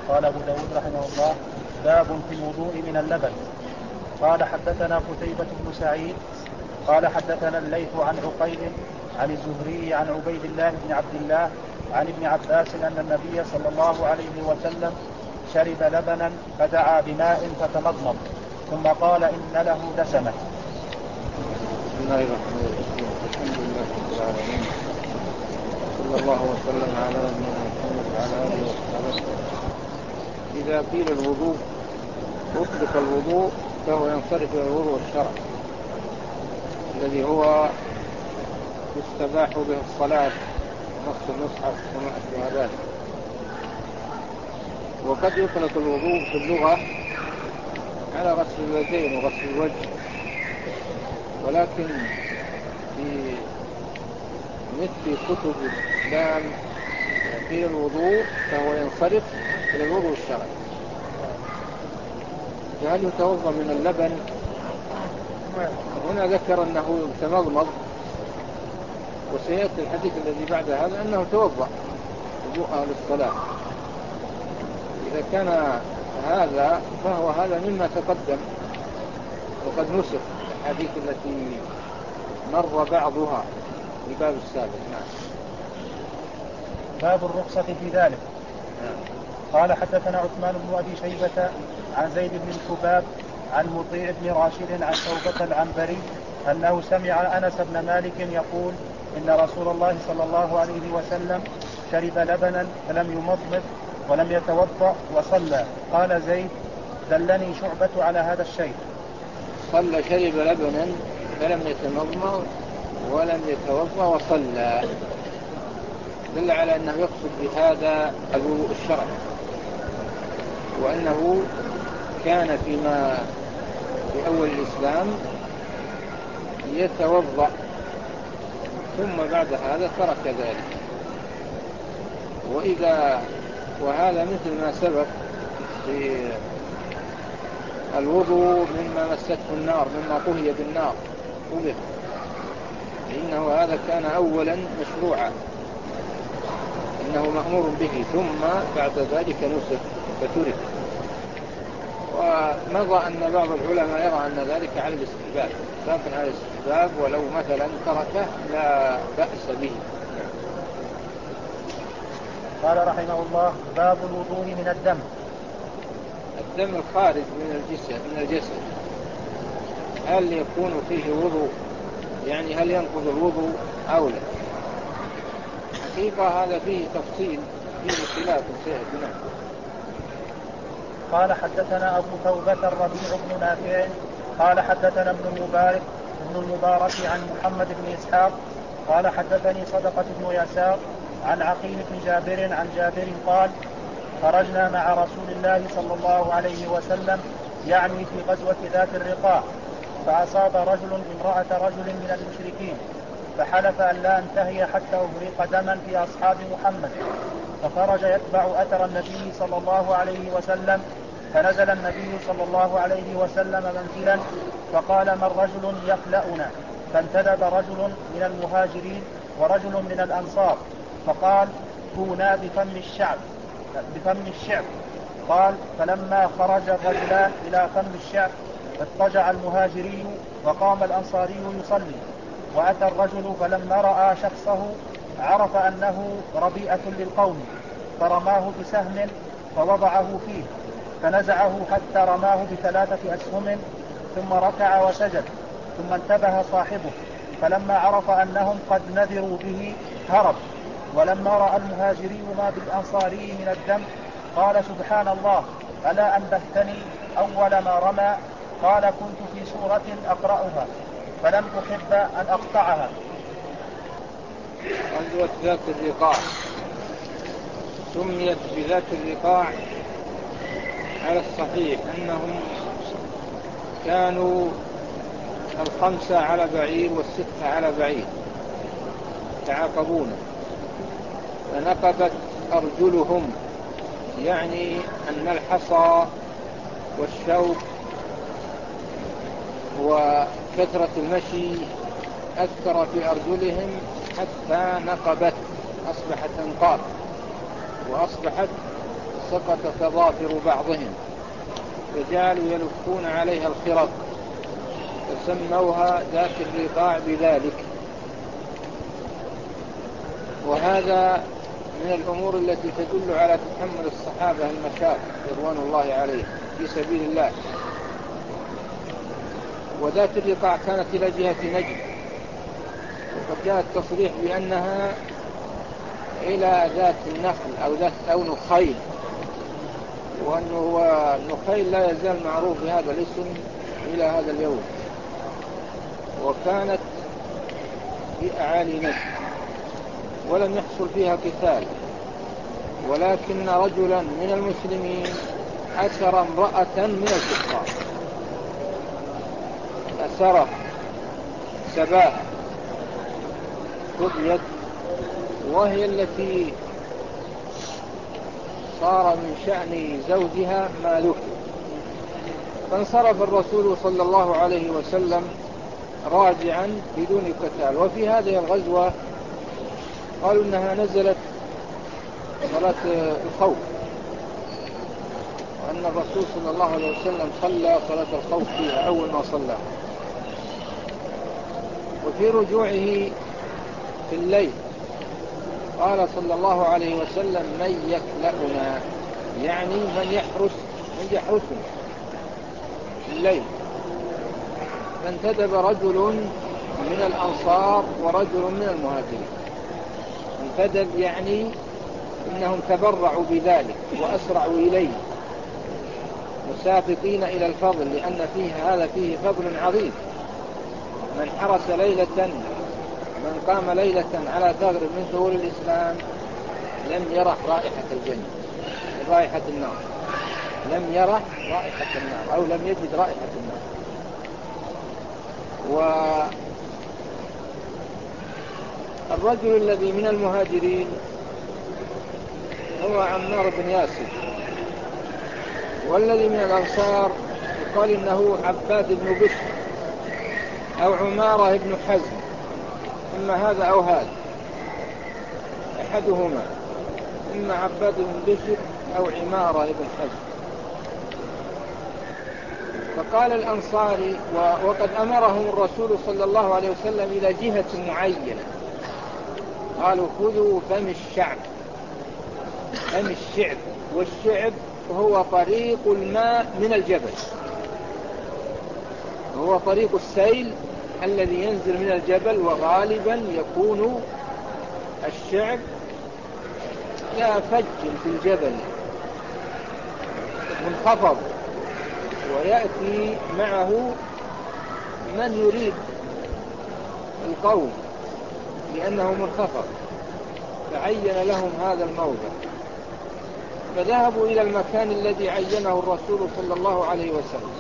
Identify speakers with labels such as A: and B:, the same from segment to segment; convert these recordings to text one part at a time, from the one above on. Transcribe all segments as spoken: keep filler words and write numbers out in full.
A: قال أبو داود رحمه الله: باب في الوضوء من اللبن. قال حدثنا قتيبة بن سعيد قال حدثنا الليث عن عقيل عن الزهري عن عبيد الله بن عبد الله عن ابن عباس أن النبي صلى الله عليه وسلم شرب لبنا فدعا بماء فتمضمض ثم قال إن له دسمة.
B: بسم الله الرحمن الرحيم. الحمد لله رب العالمين، صلى الله وسلم على نبينا محمد وعلى آله وصحبه. إذا قيل الوضوء أطلق الوضوء فهو ينصرف إلى الوضوء الشرعي الذي هو يستباح به الصلاة ونص المصحف وما أشبه ذلك. وقد يطلق الوضوء في اللغة على غسل اليدين وغسل الوجه، ولكن في مثل كتب الإسلام قيل الوضوء فهو ينصرف إلى الوضوء الشرعي. فهل يتوضأ من اللبن؟ هنا ذكر أنه يتمضمض، وسيأتي الحديث الذي بعد هذا أنه توضأ وضوءه للصلاة. إذا كان هذا فهو هذا مما تقدم، وقد نسخ الحديث التي مر بعضها في باب السابق. نعم.
A: باب الرخصة في ذلك. نعم. قال حدثنا عثمان بن أبي شيبة عن زيد بن الحباب عن مطيع بن راشد عن شوبة العنبري أنه سمع أنس بن مالك يقول إن رسول الله صلى الله عليه وسلم شرب لبنا فلم يمضمض ولم يتوضأ وصلى. قال زيد: دلني شعبة على هذا الشيء.
B: صلى شرب لبنا فلم يتمضمض ولم يتوضأ وصلى، دل على أنه يقصد بهذا الوضوء الشرعي، وأنه كان فيما في أول الإسلام يتوضأ ثم بعد هذا ترك ذلك. وإذا وهذا مثل ما سبق في الوضوء مما مسته النار، مما طهي بالنار طبخ، فإنه هذا كان أولا مشروعا، إنه مأمور به، ثم بعد ذلك نسخ فترك. ومضى أن بعض العلماء يرى أن ذلك على الاستحباب، لكن على الاستحباب ولو مثلا تركه لا بأس به.
A: قال رحمه الله: باب الوضوء من الدم.
B: الدم الخارج من الجسد من الجسد هل يكون فيه وضوء؟ يعني هل ينقض الوضوء أو لا؟ حقيقة هذا فيه تفصيل، فيه خلاف سيأتي.
A: قال حدثنا أبو توبة الربيع بن نافع قال حدثنا ابن المبارك ابن المبارك عن محمد بن إسحاق قال حدثني صدقة بن يسار عن عقيل بن جابر عن جابر قال: خرجنا مع رسول الله صلى الله عليه وسلم يعني في غزوة ذات الرقاع، فأصاب رجل امرأة رجل من المشركين، فحلف أن لا أنتهي حتى أغرق دما في أصحاب محمد، فخرج يتبع أثر النبي صلى الله عليه وسلم، فنزل النبي صلى الله عليه وسلم منزلا فقال: من رجل يخلأنا؟ فانتدب رجل من المهاجرين ورجل من الأنصار فقال: كونا بفم الشعب بفم الشعب. قال: فلما خرج الرجلان إلى فم الشعب اضطجع المهاجري وقام الأنصاري يصلي، وأتى الرجل فلما رأى شخصه عرف أنه ربيئة للقوم، فرماه بسهم فوضعه فيه فنزعه حتى رماه بثلاثة أسهم، ثم ركع وسجد، ثم انتبه صاحبه، فلما عرف أنهم قد نذروا به هرب. ولما رأى المهاجري ما بالأنصاري من الدم قال: سبحان الله، ألا أنبهتني أول ما رمى؟ قال: كنت في سورة أقرأها فلم أحب أن أقطعها.
B: غزوة ذات الرقاع سميت بذات الرقاع على الصحيح أنهم كانوا الخمسة على بعير والستة على بعير تعاقبون، فنقبت أرجلهم، يعني أن الحصى والشوك وكثرة المشي أثر في أرجلهم حتى نقبت، أصبحت أنقاض وأصبحت فسقط تضافر بعضهم فجعلوا يلفون عليها الخرق فسموها ذات الرقاع بذلك. وهذا من الأمور التي تدل على تحمل الصحابة المشاق رضوان الله عليهم في سبيل الله. وذات الرقاع كانت إلى جهة نجد، وقد جاء التصريح بأنها إلى ذات النخل أو ذات أو نخيل، وأنه النخيل لا يزال معروف بهذا الاسم إلى هذا اليوم. وكانت في أعالي نجد ولم يحصل فيها قتال، ولكن رجلا من المسلمين أسر امرأة من الكفار، أسره سباها قضيت، وهي التي صار من شأن زوجها مالك. فانصرف الرسول صلى الله عليه وسلم راجعا بدون قتال. وفي هذه الغزوة قالوا إنها نزلت صلاة الخوف، وأن الرسول صلى الله عليه وسلم صلى صلاة الخوف فيها أول ما صلى. وفي رجوعه في الليل قال صلى الله عليه وسلم: من يكلأنا، يعني من يحرس من يحرسنا في الليل. فانتدب رجل من الأنصار ورجل من المهاجرين. انتدب يعني إنهم تبرعوا بذلك وأسرعوا إليه مسابقين إلى الفضل، لأن فيه هذا فيه فضل عظيم. من حرس ليلة، من قام ليلة على ثغر من ثغور الإسلام لم يرح رائحة الجنة، رائحة النار، لم يرح رائحة النار أو لم يجد رائحة النار. والرجل الذي من المهاجرين هو عمار بن ياسر، والذي من الأنصار يقال إنه عباد بن بشر أو عمارة بن حزم، إما هذا أو هذا أحدهما، إما عباد بن بشر أو عمارة بن حزم. فقال الأنصاري: وقد أمرهم الرسول صلى الله عليه وسلم إلى جهة معينة، قالوا: خذوا فم الشعب، فم الشعب، والشعب هو طريق الماء من الجبل، هو طريق السيل الذي ينزل من الجبل. وغالبا يكون الشعب لا فج في الجبل منخفض، ويأتي معه من يريد القوم لأنه منخفض، فعين لهم هذا الموضع. فذهبوا إلى المكان الذي عينه الرسول صلى الله عليه وسلم.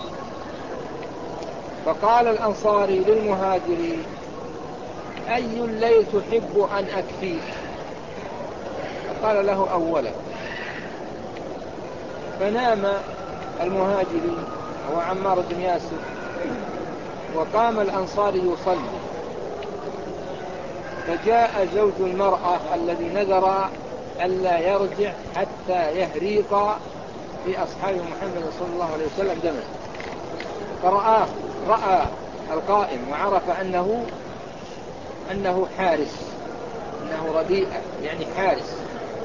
B: فقال الأنصاري للمهاجري: أي الليل تحب أن أكفيك؟ فقال له: أولا. فنام المهاجري هو عمار بن ياسر، وقام الأنصاري يصلي. فجاء زوج المرأة الذي نذر ألا يرجع حتى يهريق في أصحاب محمد صلى الله عليه وسلم دما، فرآه رأى القائم وعرف أنه أنه حارس، أنه ربيئة، يعني حارس،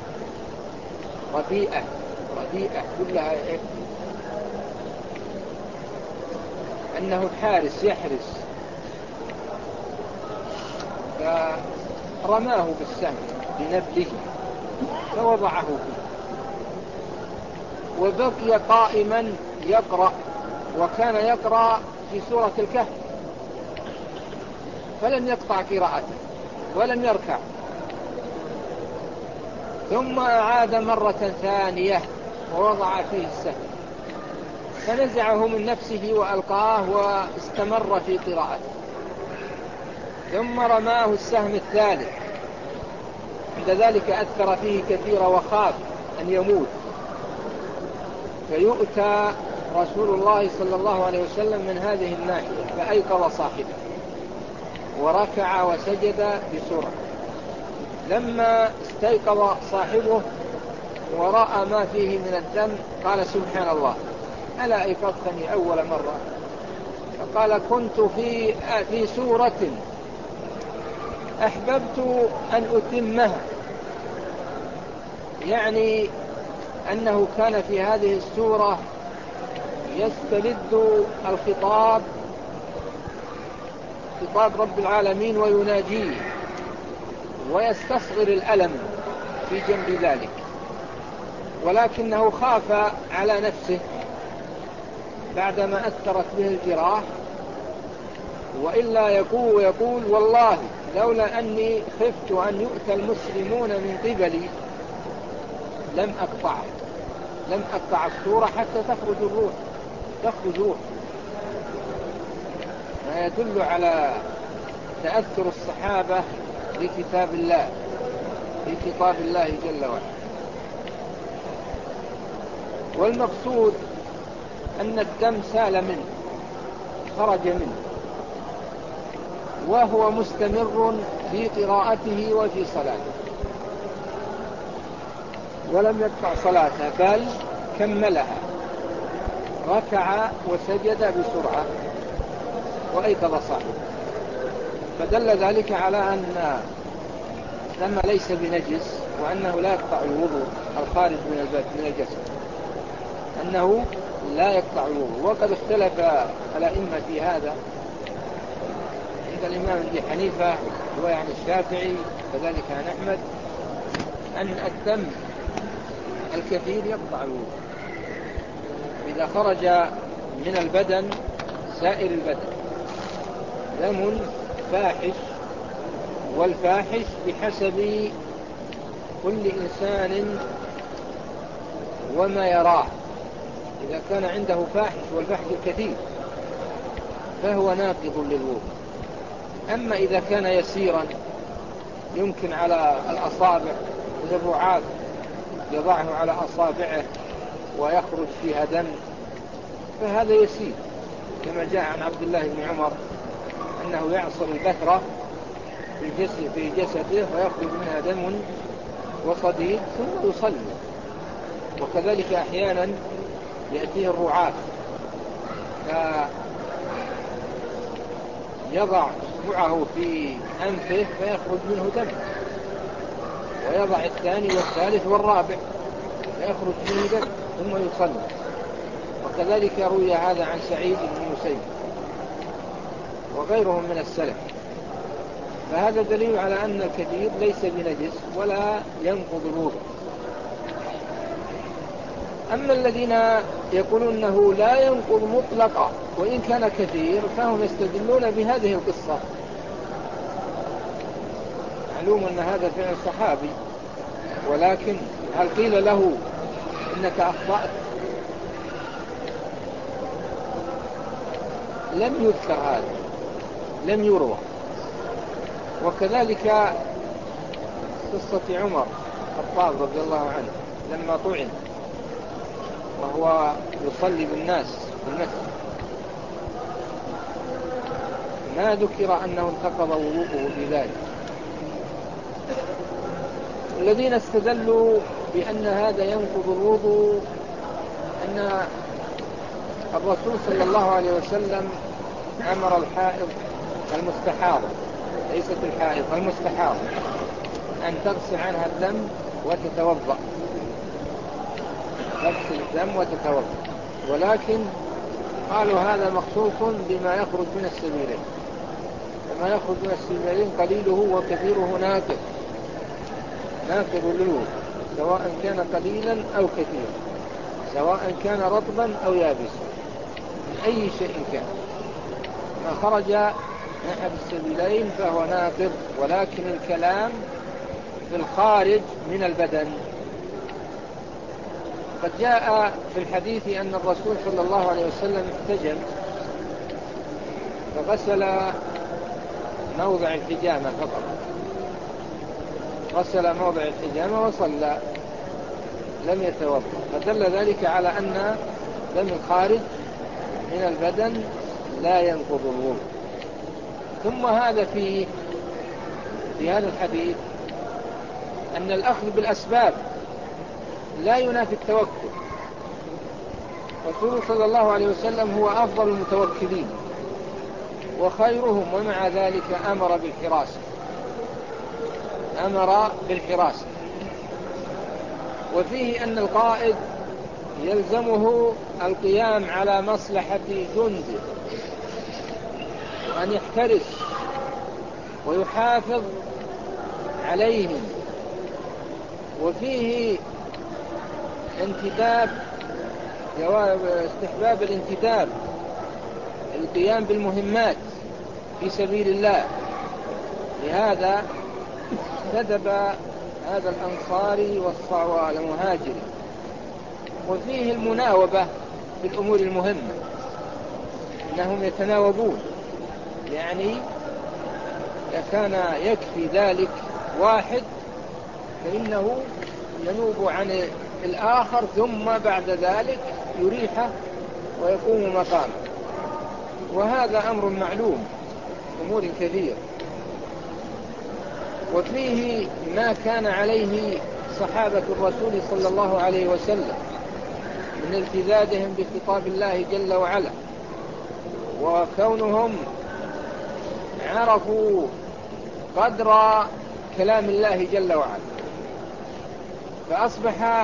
B: ربيئة ربيئة كلها إيه؟ أنه حارس يحرس. فرماه بالسهم بنبله فوضعه فيه، وبقي قائما يقرأ، وكان يقرأ في سورة الكهف، فلم يقطع قراءته ولم يركع. ثم أعاد مرة ثانية ووضع فيه السهم، فنزعه من نفسه وألقاه واستمر في قراءته. ثم رماه السهم الثالث، عند ذلك أثر فيه كثيرا وخاف أن يموت. فيؤتى رسول الله صلى الله عليه وسلم من هذه الناحية فأيقظ صاحبه وركع وسجد بسرعة. لما استيقظ صاحبه ورأى ما فيه من الدم قال سبحان الله ألا أيقظتني أول مرة؟ فقال كنت في في سورة أحببت أن أتمها، يعني أنه كان في هذه السورة يستلذ الخطاب، خطاب رب العالمين، ويناجيه ويستصغر الألم في جنب ذلك، ولكنه خاف على نفسه بعدما أثرت به الجراح، وإلا يقول, يقول والله لولا أني خفت أن يؤتى المسلمون من قبلي لم أقطع لم أقطع السورة حتى تخرج الروح تخرج روح ما يدل على تأثر الصحابة بكتاب الله بكتاب الله جل وعلا. والمقصود أن الدم سال منه خرج منه وهو مستمر في قراءته وفي صلاته، ولم يقطع صلاته بل كملها، ركع وسجد بسرعة وأيقظ صاحبه، فدل ذلك على أن الدم ليس بنجس، وأنه لا يقطع الوضوء الخارج من الجسد، أنه لا يقطع الوضوء. وقد اختلف الأئمة في هذا، عند الإمام أبي حنيفة وعن الشافعي كذلك عن أحمد أن الدم الكثير يقطع الوضوء إذا خرج من البدن سائر البدن دم فاحش، والفاحش بحسب كل إنسان وما يراه، إذا كان عنده فاحش والفاحش الكثير فهو ناقض للوضوء. أما إذا كان يسيرا يمكن على الأصابع تبرعات يضعه على أصابعه ويخرج فيها دم فهذا يسير، كما جاء عن عبد الله بن عمر أنه يعصر البترة في جسده, في جسده ويخرج منها دم وصديد ثم يصلي. وكذلك أحيانا يأتيه الرعاة فيضع اصبعه في أنفه فيخرج منه دم، ويضع الثاني والثالث والرابع فيخرج منه دم ثم يصلي. وكذلك روي هذا عن سعيد بن مسيب وغيرهم من السلف، فهذا دليل على أن الكثير ليس بنجس ولا ينقض الوضوء. أما الذين يقولون أنه لا ينقض مطلقا وإن كان كثير فهم يستدلون بهذه القصة. معلوم أن هذا فعل صحابي، ولكن هل قيل له إنك أخطأت؟ لم يذكر هذا، لم يروى. وكذلك قصة عمر الخطاب رضي الله عنه لما طعن وهو يصلي بالناس في المسجد ما ذكر أنه انتقض وضوءه بذلك. الذين استدلوا بأن هذا ينقض الوضوء أن الرسول صلى الله عليه وسلم أمر الحائض المستحاضة، ليست الحائض المستحاضة، أن تغسل عنها الدم وتتوضأ، تغسل الدم وتتوضأ. ولكن قالوا هذا مخصوص بما يخرج من السبيلين، فما يخرج من السبيلين قليله وكثيره ناقض ناقض للوضوء، سواء كان قليلا أو كثيرا، سواء كان رطبا أو يابسا، من أي شيء كان ما خرج من أحد السبيلين فهو ناقض. ولكن الكلام في الخارج من البدن. قد جاء في الحديث أن الرسول صلى الله عليه وسلم احتجم فغسل موضع الحجامة فقط، غسل موضع الحجامة وصلى لم يتوضأ، فدل ذلك على أن دم الخارج من البدن لا ينقض الوضوء. ثم هذا في في هذا الحديث أن الأخذ بالأسباب لا ينافي التوكل. رسول صلى الله عليه وسلم هو أفضل المتوكلين وخيرهم، ومع ذلك أمر بالحراسة أمر بالحراسة وفيه أن القائد يلزمه القيام على مصلحة جنده، وأن يحترس ويحافظ عليهم. وفيه انتداب جواب استحباب الانتداب القيام بالمهمات في سبيل الله. لهذا انتدب هذا الأنصاري والصعوى المهاجري. وفيه المناوبة في الأمور المهمة، إنهم يتناوبون، يعني إذا كان يكفي ذلك واحد فإنه ينوب عن الآخر، ثم بعد ذلك يريحه ويقوم مقامه. وهذا أمر معلوم أمور كثير. وفيه ما كان عليه صحابة الرسول صلى الله عليه وسلم من التزامهم بخطاب الله جل وعلا، وكونهم عرفوا قدر كلام الله جل وعلا، فأصبح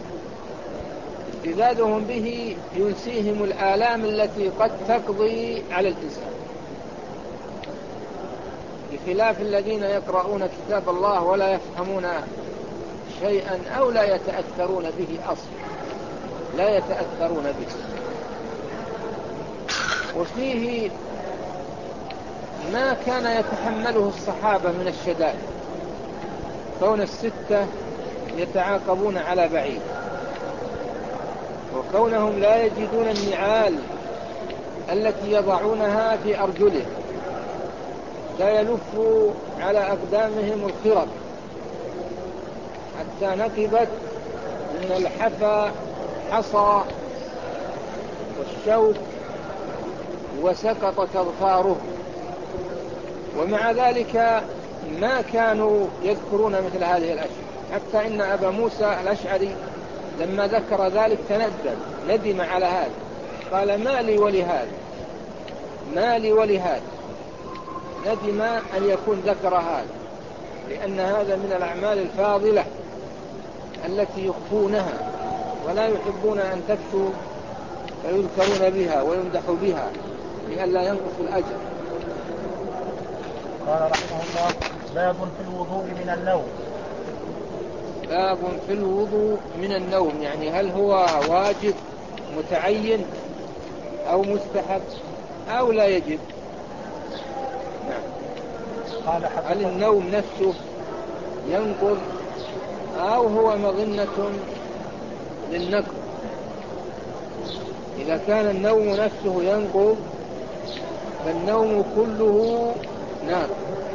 B: امتدادهم به ينسيهم الآلام التي قد تقضي على الإنسان، بخلاف الذين يقرؤون كتاب الله ولا يفهمون شيئا أو لا يتأثرون به أصلا لا يتأثرون به. وفيه ما كان يتحمله الصحابة من الشدائد، كون الستة يتعاقبون على بعيد، وكونهم لا يجدون النعال التي يضعونها في أرجلهم، لا يلف على أقدامهم الخرق حتى نقبت من الحفا حصى والشوك وسقطت أظفاره. ومع ذلك ما كانوا يذكرون مثل هذه الأشياء، حتى إن أبا موسى الأشعري لما ذكر ذلك تندم ندم على هذا، قال ما لي ولهذا ما لي ولهذا ندم أن يكون ذكر هذا، لأن هذا من الأعمال الفاضلة التي يخفونها ولا يحبون أن تكتب فيذكرون بها ويمدحوا بها لئلا ينقص الأجر.
A: قال رحمه الله: باب في الوضوء من النوم.
B: باب في الوضوء من النوم، يعني هل هو واجب متعين أو مستحب أو لا يجب؟ نعم.
A: قال:
B: هل النوم نفسه ينقض أو هو مظنة للنقض؟ إذا كان النوم نفسه ينقض فالنوم كله ناقض،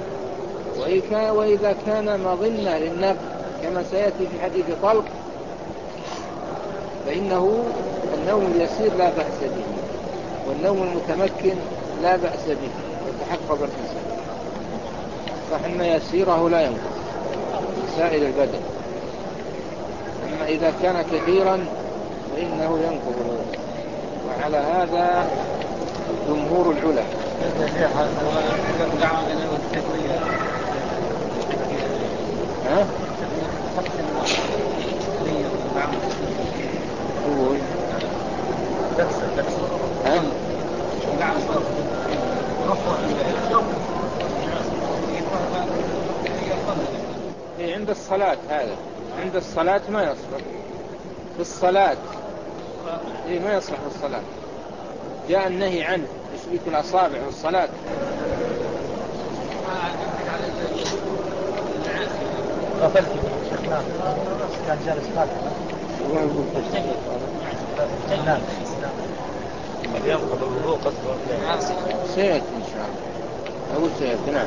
B: وإذا كان مظنة للنقض كما سيأتي في حديث طلق فإنه النوم اليسير لا بأس به، والنوم المتمكن لا بأس به يتحفظ الإنسان، صح أن يسيره لا ينقض سائر البدن، أما إذا كان كثيرا فإنه ينقض، وعلى هذا جمهور العلماء. ها؟ هو ها؟ إيه عند الصلاة، هذا عند الصلاة ما يصلح في الصلاة، إيه ما يصلح في الصلاة، جاء النهي عنه تشبيك الأصابع والصلاة.
A: غفلت شيخنا كان جالس فاتح نعم ينقض الوضوء قصده
B: سيأتي إن شاء الله أقول سيأتي. نعم.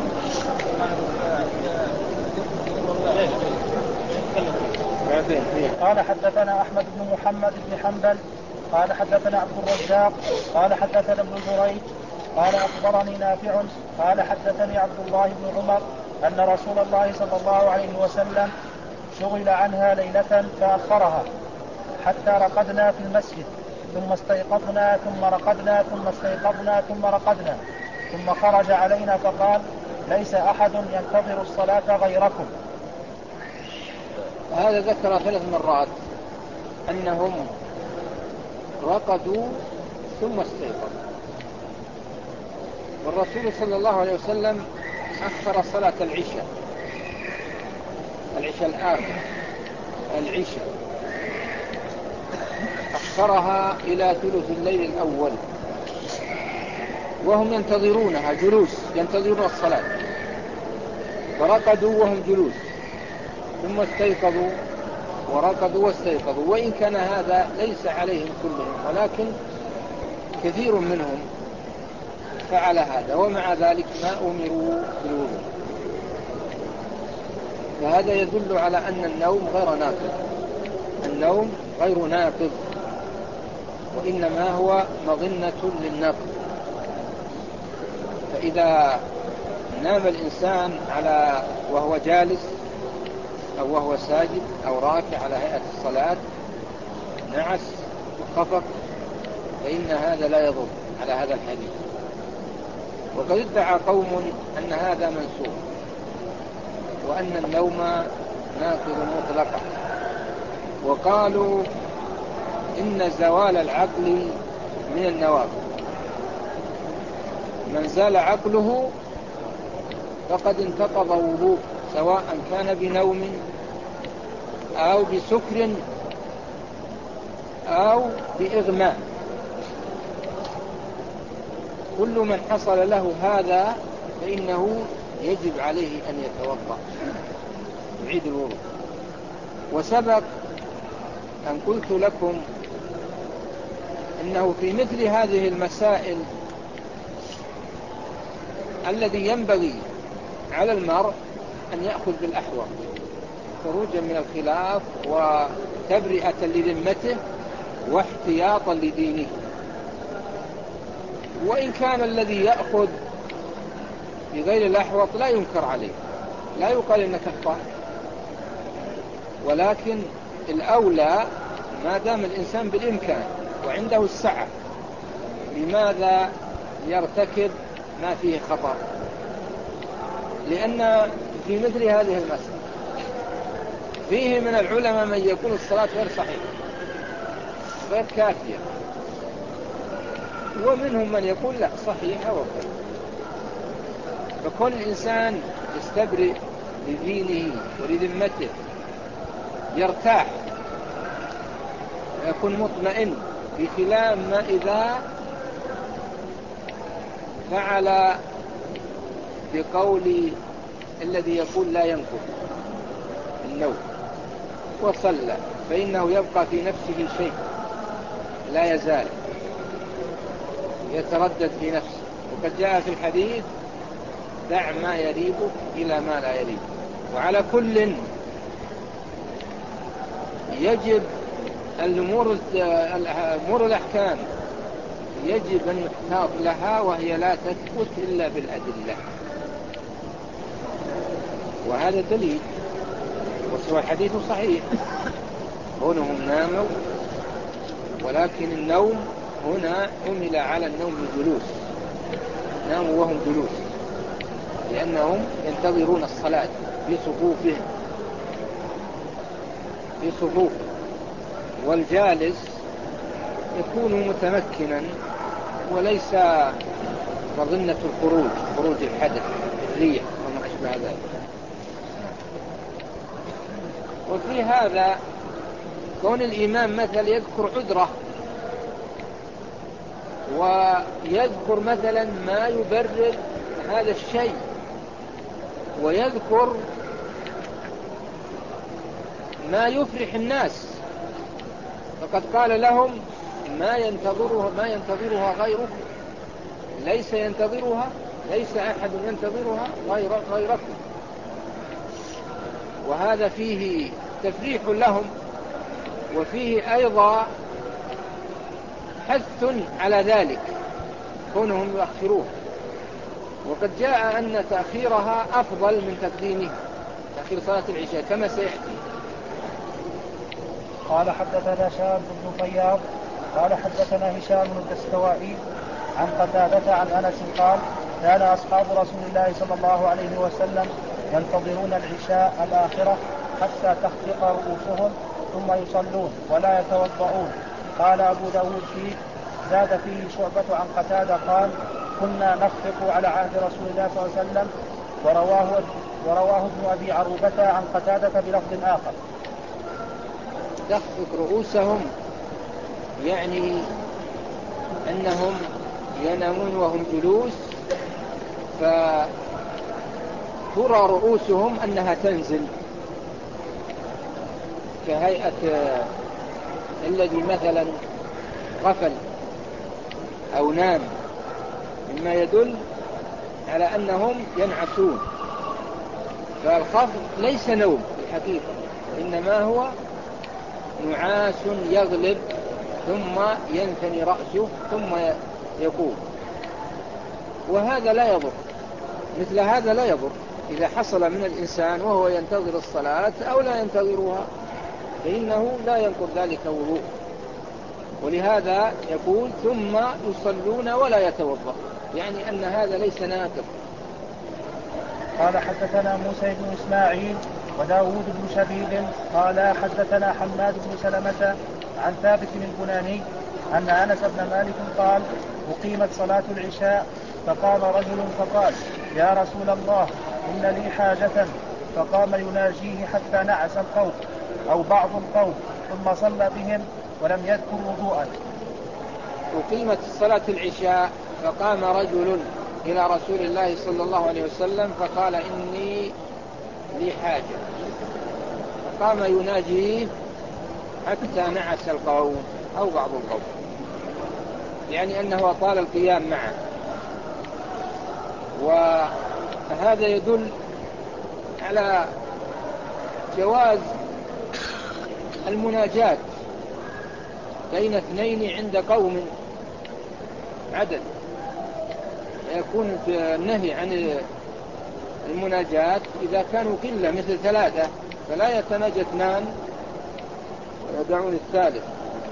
A: قال: حدثنا أحمد بن محمد بن حنبل قال حدثنا عبد الرزاق قال حدثنا ابن جريج قال أخبرني نافع قال حدثني عبد الله بن عمر أن رسول الله صلى الله عليه وسلم شغل عنها ليلة فأخرها حتى رقدنا في المسجد ثم استيقظنا ثم رقدنا ثم استيقظنا ثم رقدنا ثم خرج علينا فقال ليس أحد ينتظر الصلاة غيركم.
B: هذا ذكر ثلاث مرات أنهم رقدوا ثم استيقظوا، والرسول صلى الله عليه وسلم أخر صلاة العشاء العشاء الآخر العشاء أخرها إلى ثلث الليل الأول وهم ينتظرونها جلوس، ينتظرون الصلاة، فرقدوا وهم جلوس ثم استيقظوا ورقدوا واستيقظوا. وإن كان هذا ليس عليهم كلهم ولكن كثير منهم فعل هذا، ومع ذلك ما أمروا بالوضوء. فهذا يدل على أن النوم غير ناقض، النوم غير ناقض وإنما هو مظنة للنقض. فإذا نام الإنسان على وهو جالس أو وهو ساجد أو راكع على هيئة الصلاة نعس وخفق فإن هذا لا يضر على هذا الحديث. وقد ادعى قوم أن هذا منسوخ وأن النوم ناقض مطلقا، وقالوا إن زوال العقل من النواقض، من زال عقله فقد انتقض وضوء سواء كان بنوم أو بسكر أو بإغماء. كل من حصل له هذا فإنه يجب عليه أن يتوضأ يعيد الوضوء. وسبق أن قلت لكم إنه في مثل هذه المسائل الذي ينبغي على المرء أن يأخذ بالأحوط خروجا من الخلاف وتبرئة لذمته واحتياطا لدينه. وإن كان الذي يأخذ بغير الأحوط لا ينكر عليه، لا يقال إنك أخطأت، ولكن الأولى ما دام الإنسان بالإمكان وعنده السعة لماذا يرتكب ما فيه خطأ؟ لأن في مثل هذه المسألة فيه من العلماء من يقول الصلاة غير صحيحة غير كافية، ومنهم من يقول لا صحيحة وغير. فكل الإنسان يستبرئ لدينه ولذمته يرتاح ويكون مطمئن، بخلاف ما إذا فعل بقول الذي يقول لا ينقض النوم وصلى فإنه يبقى في نفسه شيء لا يزال يتردد في نفسه. وقد جاء في الحديث دع ما يريبك إلى ما لا يريبك. وعلى كل يجب الأمور الأمور الأحكام يجب أن يحتاط لها، وهي لا تثبت إلا بالأدلة، وهذا دليل. وسوى الحديث صحيح هونهم ناموا، ولكن النوم هنا أمل على النوم جلوس، ناموا وهم جلوس لأنهم ينتظرون الصلاة في صفوفهم في صفوف. والجالس يكون متمكنا وليس مظنة الخروج خروج الحدث الريح وما أشبه ذلك. وفي هذا كون الإمام مثلا يذكر عذره ويذكر مثلا ما يبرر هذا الشيء، ويذكر ما يفرح الناس، فقد قال لهم ما ينتظرها ما ينتظرها غيركم، ليس ينتظرها ليس أحد ينتظرها غير غيركم. وهذا فيه تفريح لهم، وفيه أيضا حث على ذلك كونهم يؤخروه. وقد جاء أن تأخيرها أفضل من تقديمها، تأخير صلاة العشاء كما سيأتي
A: قال حدثنا شاب بن فياض قال حدثنا هشام الدستوائي عن قتادة عن أنس قال كان أصحاب رسول الله صلى الله عليه وسلم ينتظرون العشاء الآخرة حتى تخفق رؤوسهم ثم يصلون ولا يتوضؤون. قال أبو داود فيه زاد فيه شعبة عن قتادة قال كنا نخفق على عهد رسول الله صلى الله عليه وسلم. ورواه, ورواه ابن أبي عروبة عن قتادة بلفظ آخر.
B: تخفق رؤوسهم يعني أنهم ينامون وهم جلوس فترى رؤوسهم أنها تنزل كهيئة الذي مثلا غفل أو نام، مما يدل على أنهم ينعسون. فالخفض ليس نوم في الحقيقة، إنما هو نعاس يغلب ثم ينثني رأسه ثم يقوم، وهذا لا يضر. مثل هذا لا يضر إذا حصل من الإنسان وهو ينتظر الصلاة أو لا ينتظرها، فإنه لا ينقض ذلك وضوء. ولهذا يقول ثم يصلون ولا يتوضأ، يعني أن هذا ليس ناقض.
A: قال حدثنا موسى بن إسماعيل وداود بن شبيب قال حدثنا حماد بن سلمة عن ثابت البناني أن أنس بن مالك قال أقيمت صلاة العشاء فقام رجل فقال يا رسول الله إن لي حاجة، فقام يناجيه حتى نعس القوم أو بعض القوم ثم صلى بهم ولم يذكر وضوءا.
B: أقيمت صلاة العشاء فقام رجل إلى رسول الله صلى الله عليه وسلم فقال إني لي حاجة، فقام يناجيه حتى نعس القوم أو بعض القوم، يعني أنه أطال القيام معه. وهذا يدل على جواز المناجاة بين اثنين عند قوم عدد، يكون في النهي عن المناجاة إذا كانوا قلة مثل ثلاثة، فلا يتناجى اثنان ويدعون الثالث.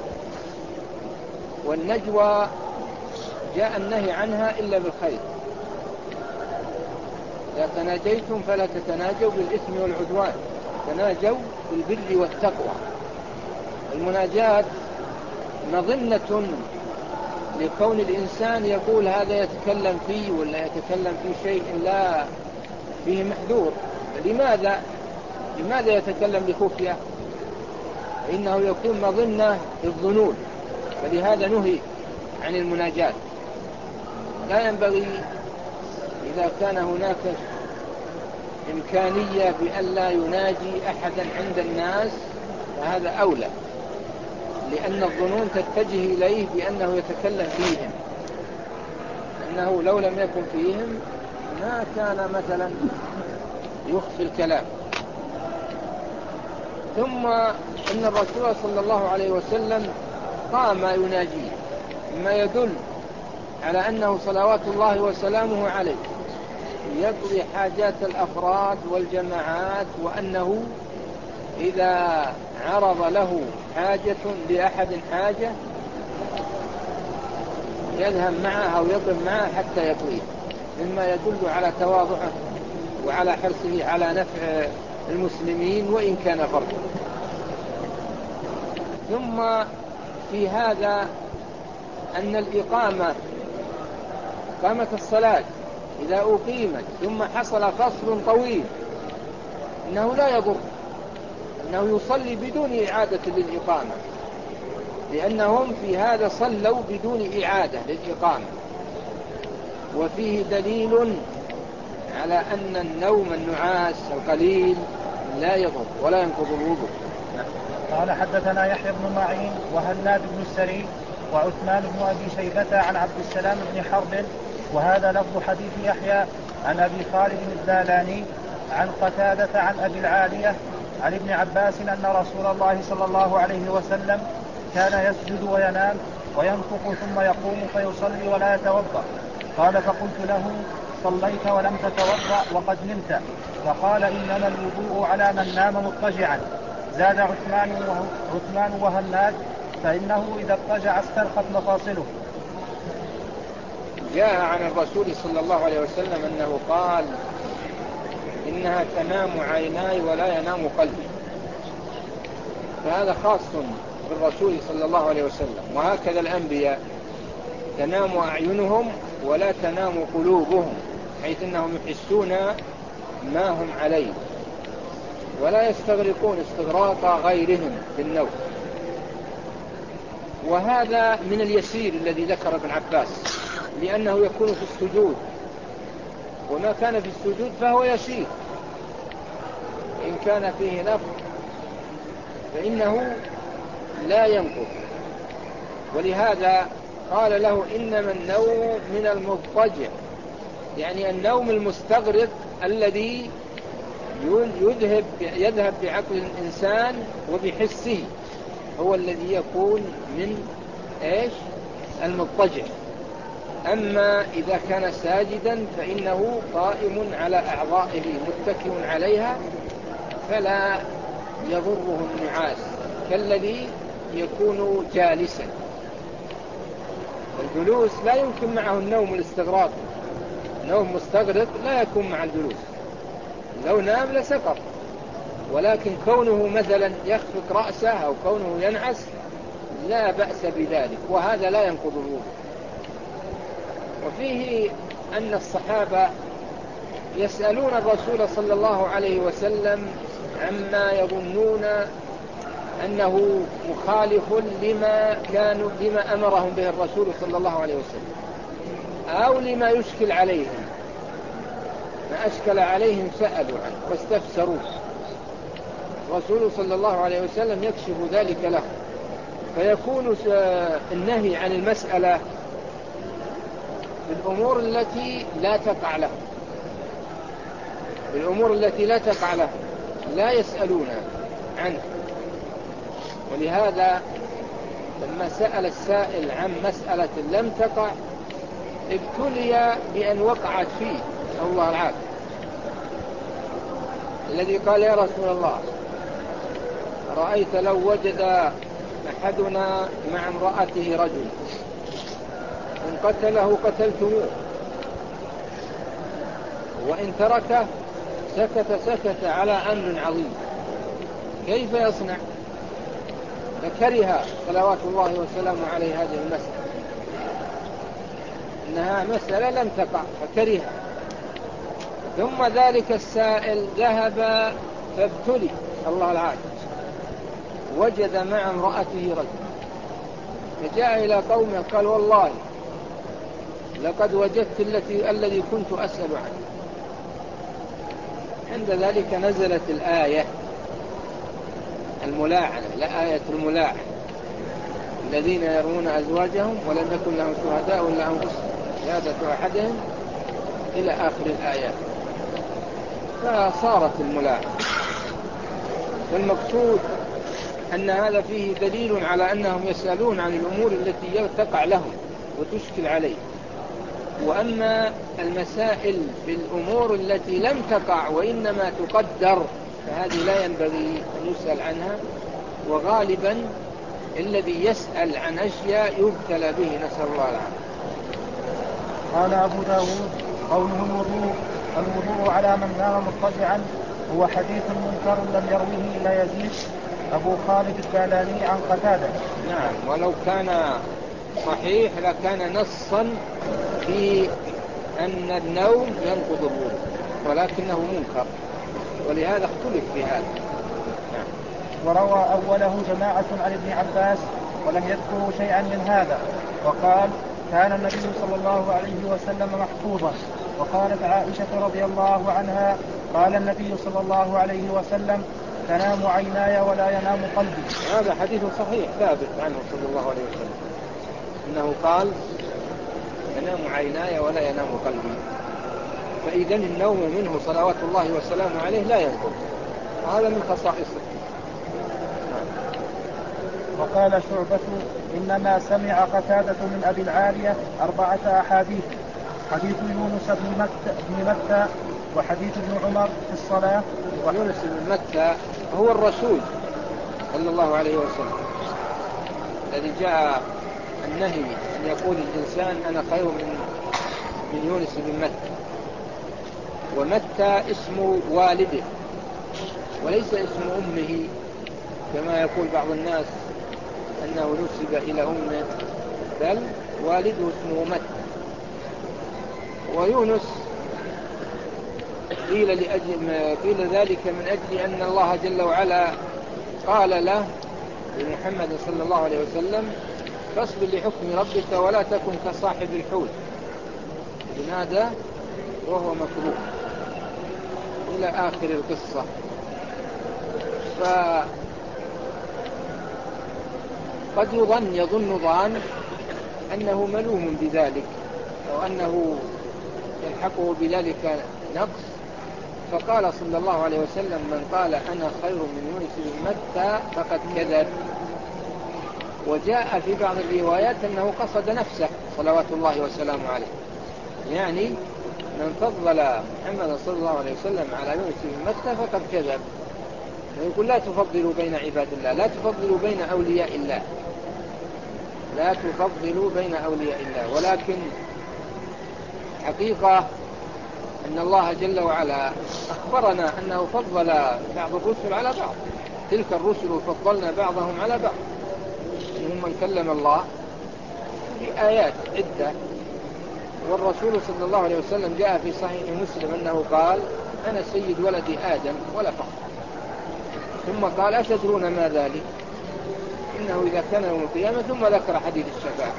B: والنجوى جاء النهي عنها إلا بالخير، إذا تناجيتم فلا تتناجوا بالإثم والعدوان، تناجوا بالبر والتقوى. المناجاة مظنة لكون الإنسان يقول هذا يتكلم فيه ولا يتكلم في شيء لا فيه محذور. لماذا لماذا يتكلم بخفية؟ إنه يكون مظنة للظنون، فلهذا نهي عن المناجاة. لا ينبغي إذا كان هناك إمكانية بأن لا يناجي أحدا عند الناس فهذا أولى، لأن الظنون تتجه إليه بأنه يتكلم فيهم، أنه لو لم يكن فيهم ما كان مثلا يخفي الكلام. ثم إن الرسول صلى الله عليه وسلم قام يناجيه، مما يدل على أنه صلوات الله وسلامه عليه يقضي حاجات الأفراد والجماعات، وأنه إذا عرض له حاجة لأحد حاجة يذهب معه أو يقم معه حتى يقضيه، مما يدل على تواضعه وعلى حرصه على نفع المسلمين وإن كان فردا. ثم في هذا أن الإقامة إقامة الصلاة إذا أقيمت ثم حصل فصل طويل إنه لا يضر، إنه يصلي بدون إعادة للإقامة، لأنهم في هذا صلوا بدون إعادة للإقامة. وفيه دليل على أن النوم النعاس القليل لا يضر ولا ينقض الوضوء.
A: قال حدثنا يحيى بن معين وهناد بن السري وعثمان بن أبي شيبة عن عبد السلام بن حرب، وهذا لفظ حديث يحيى عن أبي خالد الذالاني عن قتادة عن أبي العالية عن ابن عباس أن رسول الله صلى الله عليه وسلم كان يسجد وينام وينفخ ثم يقوم فيصلي ولا يتوضأ. قال فقلت له صليت ولم تتوضأ وقد نمت؟ فقال إنما الوضوء على من نام مضطجعا. زاد عثمان وه- عثمان وهناد فإنه إذا اضطجع استرخت مفاصله.
B: جاء عن الرسول صلى الله عليه وسلم أنه قال إنها تنام عيناي ولا ينام قلبي، فهذا خاص بالرسول صلى الله عليه وسلم. وهكذا الأنبياء تنام أعينهم ولا تنام قلوبهم، حيث أنهم يحسون ما هم عليه ولا يستغرقون استغراق غيرهم بالنوم. وهذا من اليسير الذي ذكر ابن عباس، لأنه يكون في السجود، وما كان في السجود فهو يسير. إن كان فيه نفخ فإنه لا ينقض. ولهذا قال له إنما النوم من المضطجع، يعني النوم المستغرق الذي يذهب يذهب بعقل الإنسان وبحسه، هو الذي يكون من إيش؟ المضطجع. أما إذا كان ساجدا فإنه قائم على أعضائه متكئ عليها، فلا يضره النعاس كالذي يكون جالسا. الجلوس لا يمكن معه النوم الاستغراق، نوم مستغرق لا يكون مع الجلوس، لو نام لسقط. ولكن كونه مثلا يخفق رأسه أو كونه ينعس لا بأس بذلك، وهذا لا ينقض الوضوء. وفيه أن الصحابة يسألون الرسول صلى الله عليه وسلم عما يظنون أنه مخالف لما كانوا لما أمرهم به الرسول صلى الله عليه وسلم، أو لما يشكل عليهم. ما أشكل عليهم سألوا عنه واستفسروا، الرسول صلى الله عليه وسلم يكشف ذلك له، فيكون النهي عن المسألة بالأمور التي لا تقع له، بالأمور التي لا تقع له لا يسألون عنه. ولهذا لما سأل السائل عن مسألة لم تقع ابتلي بأن وقعت فيه، نسأل الله العافية. الذي قال يا رسول الله رأيت لو وجد أحدنا مع امرأته رجل إن قتله قتلتموه، وإن تركه سكت سكت على أمر عظيم، كيف يصنع؟ فكره صلوات الله وسلامه عليه هذه المسألة، إنها مسألة لم تقع فكرها. ثم ذلك السائل ذهب فابتلي الله العافية، وجد مع امرأته رجل، فجاء إلى قومه قال والله لقد وجدت التي الذي كنت أسأل عنه. عند ذلك نزلت الآية الملاعنة، لا آية الملاعنة، الذين يرمون أزواجهم ولم يكن لهم شهداء إلا أنفسهم شهادة أحدهم إلى آخر الآيات، فصارت الملاعنة. والمقصود أن هذا فيه دليل على أنهم يسألون عن الأمور التي تقع لهم وتشكل عليه. وأما المسائل في الأمور التي لم تقع وإنما تقدر فهذه لا ينبغي أن يسأل عنها. وغالبا الذي يسأل عن أشياء يبتلى به، نسأل الله العافية.
A: قال أبو داود قوله الوضوء الوضوء على من نام مضطجعا هو حديث منكر لم يروه إلا يزيد أبو خالد البالاني عن قتادة.
B: نعم، ولو كان صحيح لكان نصا في أن النوم ينقض الوضوء، ولكنه منكر، ولهذا اختلف في هذا.
A: نعم. وروى أوله جماعة عن ابن عباس ولم يذكروا شيئا من هذا، وقال كان النبي صلى الله عليه وسلم محفوظا. وقالت عائشة رضي الله عنها قال النبي صلى الله عليه وسلم تنام عيناي ولا ينام قلبي.
B: هذا حديث صحيح ثابت عنه صلى الله عليه وسلم أنه قال ينام عيناي ولا ينام قلبي. فإذا النوم منه صلوات الله وسلامه عليه لا ينقض، هذا من خصائصه.
A: وقال شعبة إنما سمع قتادة من أبي العالية أربعة أحاديث: حديث يونس بن متى, بن متى وحديث ابن عمر في الصلاة.
B: ويونس بن متى هو الرسول صلى الله عليه وسلم، الذي جاء النهي أن يقول الإنسان أنا خير من من يونس بن متى. ومتى اسم والده وليس اسم أمه كما يقول بعض الناس أنه نسب إلى أمه، بل والده اسمه متى. ويونس قيل, لأجل قيل ذلك من أجل أن الله جل وعلا قال له لمحمد صلى الله عليه وسلم فاصبر لحكم ربك ولا تكن كصاحب الحوت نادى وهو مكروه إلى آخر القصة. فقد يظن يظن ظان أنه ملوم بذلك أو أنه يلحقه بذلك نقص، فقال صلى الله عليه وسلم من قال أنا خير من يونس بن متى فقد كذب. وجاء في بعض الروايات أنه قصد نفسه صلوات الله وسلامه عليه، يعني من فضل محمد صلى الله عليه وسلم على يونس بن متى فقد كذب. ويقول لا تفضلوا بين عباد الله، لا تفضلوا بين أولياء الله، لا تفضلوا بين أولياء الله. ولكن حقيقة أن الله جل وعلا أخبرنا أنه فضل بعض الرسل على بعض، تلك الرسل فضلنا بعضهم على بعض، منهم من كلم الله في آيات عدة. والرسول صلى الله عليه وسلم جاء في صحيح مسلم أنه قال أنا سيد ولد آدم ولا فخر. ثم قال أتدرون ما ذلك؟ إنه إذا كان يوم القيامة، ثم ذكر حديث الشفاعة.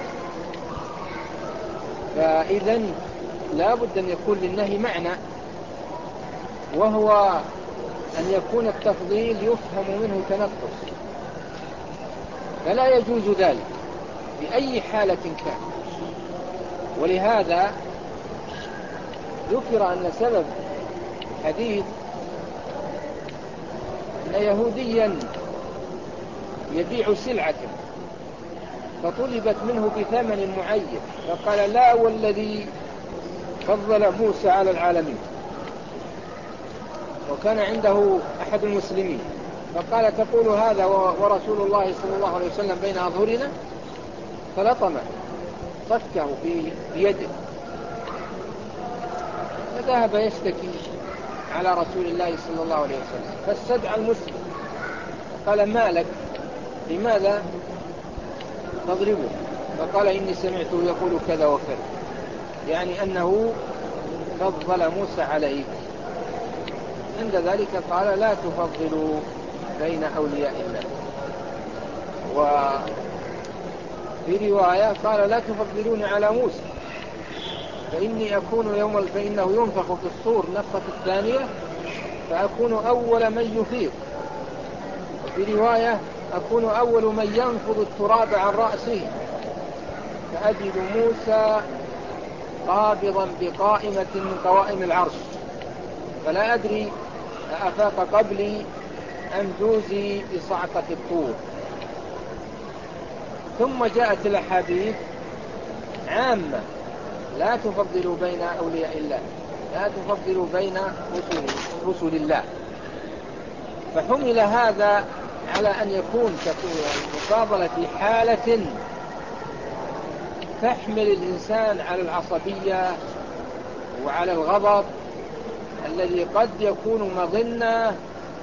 B: فإذا لا بد أن يكون للنهي معنى، وهو أن يكون التفضيل يفهم منه تنقص، فلا يجوز ذلك بأي حالة كان. ولهذا ذكر أن سبب حديث أن يهوديا يبيع سلعة فطلبت منه بثمن معين، فقال لا والذي فضل موسى على العالمين. وكان عنده أحد المسلمين فقال تقول هذا ورسول الله صلى الله عليه وسلم بين أظهرنا؟ فلطمه صكه بيده، فذهب يشتكي على رسول الله صلى الله عليه وسلم، فاستدعى المسلم قال ما لك، لماذا تضربه؟ فقال إني سمعته يقول كذا وكذا، يعني أنه فضل موسى عليه. عند ذلك قال لا تفضلوا بين أولياء الله. وفي رواية قال لا تفضلون على موسى فإني أكون يوم فإنه ينفخ في الصور نفخة الثانية فأكون أول من يفيض. وفي رواية أكون أول من ينفض التراب عن رأسه فأجد موسى قابضا بقائمة من قوائم العرش، فلا أدري أفاق قبلي أم جوزي بصعقة الطور. ثم جاءت الأحاديث عامة لا تفضلوا بين أولياء الله، لا تفضلوا بين رسل, رسل الله. فحمل هذا على أن يكون تكون المفاضلة في حالة تحمل الإنسان على العصبية وعلى الغضب الذي قد يكون مظنة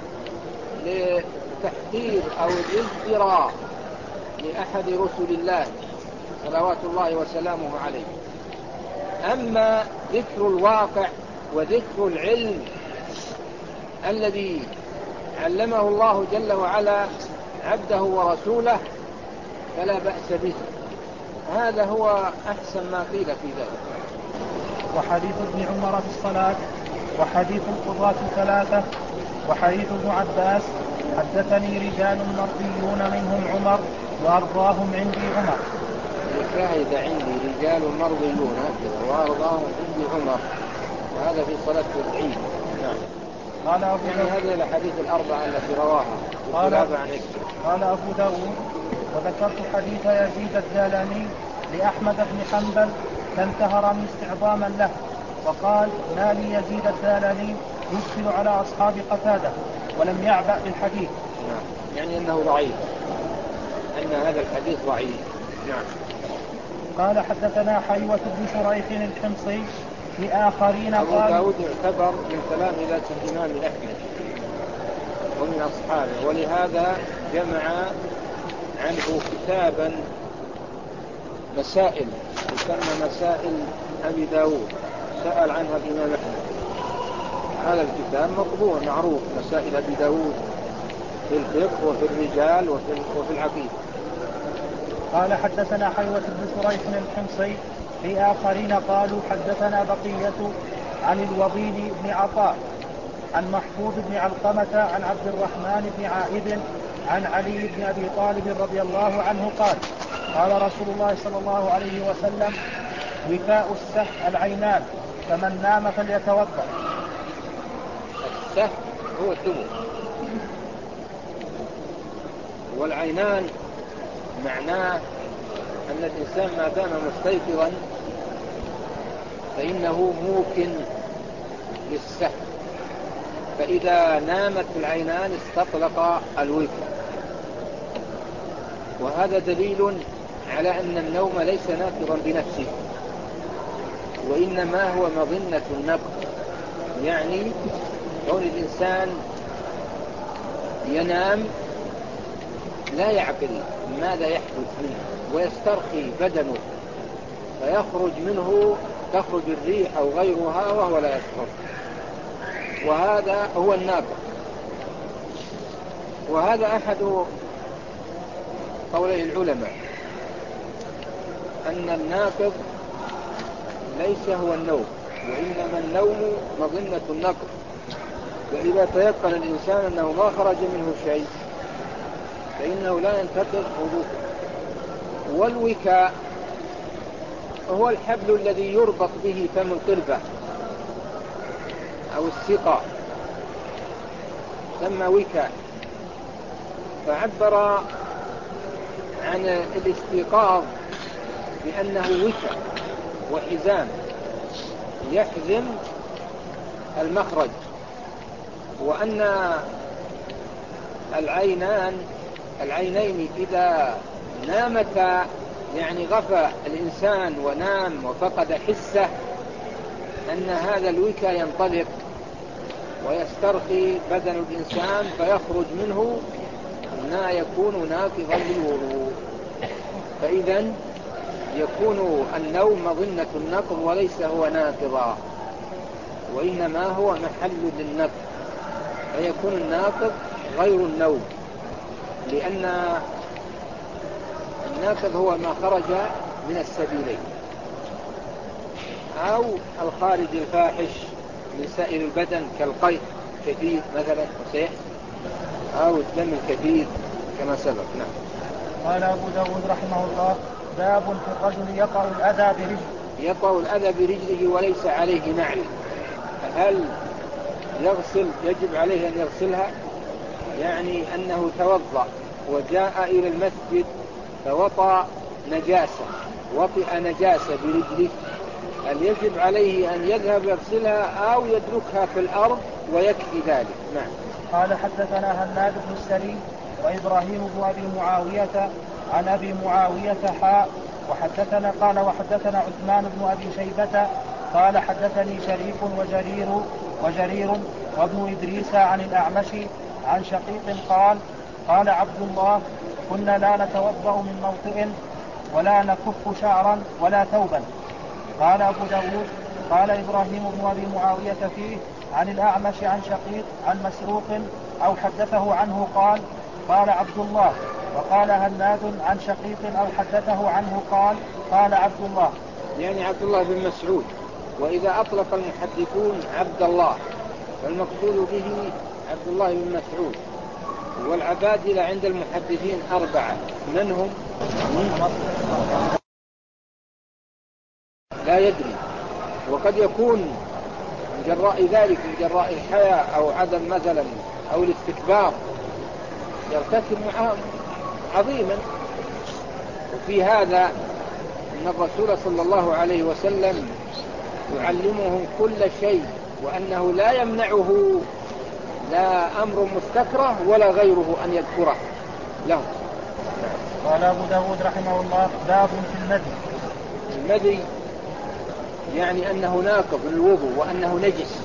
B: لتحقير أو الازدراء لأحد رسل الله صلوات الله وسلامه عليه. أما ذكر الواقع وذكر العلم الذي علمه الله جل وعلا عبده ورسوله فلا بأس به، هذا هو أحسن ما قيل في ذلك.
A: وحديث ابن عمر في الصلاة، وحديث القضاة الثلاثة، وحديث ابن عباس حدثني رجال مرضيون منهم عمر وأرضاهم عندي عمر.
B: الشاهد عندي رجال مرضيون وأرضاهم عندي عمر، وهذا في صلاة العيد. نعم.
A: قال أبو
B: يعني هذه الحديث الأربعة التي رواها
A: قال,
B: عن
A: قال أبو داود وذكرت حديث يزيد الدالاني لأحمد بن حنبل فانتهرني استعظاما له، وقال ما لي يزيد الدالاني يدخل على أصحاب قتادة ولم يعبأ بالحديث،
B: نعم. يعني أنه ضعيف، أن هذا الحديث ضعيف. نعم.
A: قال حدثنا حيوة بن شريح الحمصي في آخرين
B: أبو
A: قال
B: داود يعتبر من تلامذة الإمام أحمد ومن أصحابه، ولهذا جمع عنه كتابا مسائل يسمى مسائل أبي داود، سأل عنها الإمام أحمد. هذا الكتاب مطبوع معروف، مسائل أبي داود في الفقه وفي الرجال وفي, وفي العقيدة.
A: قال حدثنا حيوة بن شريح الحمصي في آخرين قالوا حدثنا بقية عن الوضيد بن عطاء عن محفوظ بن علقمة عن عبد الرحمن بن عائذ عن علي بن أبي طالب رضي الله عنه قال قال رسول الله صلى الله عليه وسلم وكاء السه العينان فمن نام فليتوضأ.
B: السه هو الدبر، والعينان معناه أن الإنسان ما دام مستيقظا فإنه موكن للسه، فإذا نامت العينان استطلق الوكاء. وهذا دليل على أن النوم ليس ناقضا بنفسه، وإنما هو مظنة النقض، يعني كون الإنسان ينام لا يعقل ماذا يحدث منه ويسترخي بدنه فيخرج منه، تخرج الريح أو غيرها وهو لا يشعر، وهذا هو الناقض. وهذا أحد قولي العلماء أن الناقض ليس هو النوم، وإنما النوم مظنة النقض. وإذا تيقن الإنسان أنه ما خرج منه شيء فإنه لا ينتقض وضوءه. والوكاء هو الحبل الذي يربط به فم القربة أو السقاء، ثم وكاء. فعبر عن الاستيقاظ بأنه وكاء وحزام يحزم المخرج، وأن العينان العينين إذا نامتا يعني غفى الإنسان ونام وفقد حسه أن هذا الوكاء ينطلق ويسترخي بدن الإنسان فيخرج منه ما يكون ناقضا للوضوء. فإذا يكون النوم مظنة النقض وليس هو ناقضا، وإنما هو محل للنقض، فيكون الناقض غير النوم، لأن الناقض هو ما خرج من السبيلين، أو الخارج الفاحش من سائر البدن كالقيء كثير مثلا وسيح، أو الدم الكثير كما سبق. نعم.
A: قال أبو داود رحمه الله باب في الرجل يقع الأذى برجله
B: يقع الأذى برجله وليس عليه نعل، هل يغسل؟ يجب عليه أن يغسلها؟ يعني أنه توضأ وجاء إلى المسجد فوطأ نجاسة وطئ نجاسة برجله، هل يجب عليه أن يذهب يغسلها أو يتركها في الأرض ويكفي ذلك؟ نعم.
A: قال حدثنا هناد بن السري وإبراهيم بن أبي معاوية عن أبي معاوية حاء وحدثنا قال وحدثنا عثمان بن أبي شيبة قال حدثني شريك وجرير وجرير وابن إدريس عن الأعمش عن شقيق قال قال عبد الله كنا لا نتوضأ من موطئ ولا نكف شعرا ولا ثوبا. قال أبو داود قال إبراهيم بن أبي معاوية فيه عن الأعمش عن شقيق عن مسروق أو حدثه عنه قال قال عبد الله، وقال هناد عن شقيق أو حدثه عنه قال قال عبد الله،
B: يعني عبد الله بن مسعود. وإذا أطلق المحدثون عبد الله فالمقصود به عبد الله بن مسعود. والعبادلة عند المحدثين أربعة، من هم؟ لا يدري، وقد يكون من جراء ذلك من جراء الحياء أو عدم مثلا أو الاستكبار يرتكب معهم عظيما. وفي هذا أن الرسول صلى الله عليه وسلم يعلمهم كل شيء، وأنه لا يمنعه لا أمر مستكره ولا غيره أن يذكره له.
A: قال أبو داود رحمه الله باب في المذي.
B: المذي يعني أنه ناقض للوضوء وأنه نجس.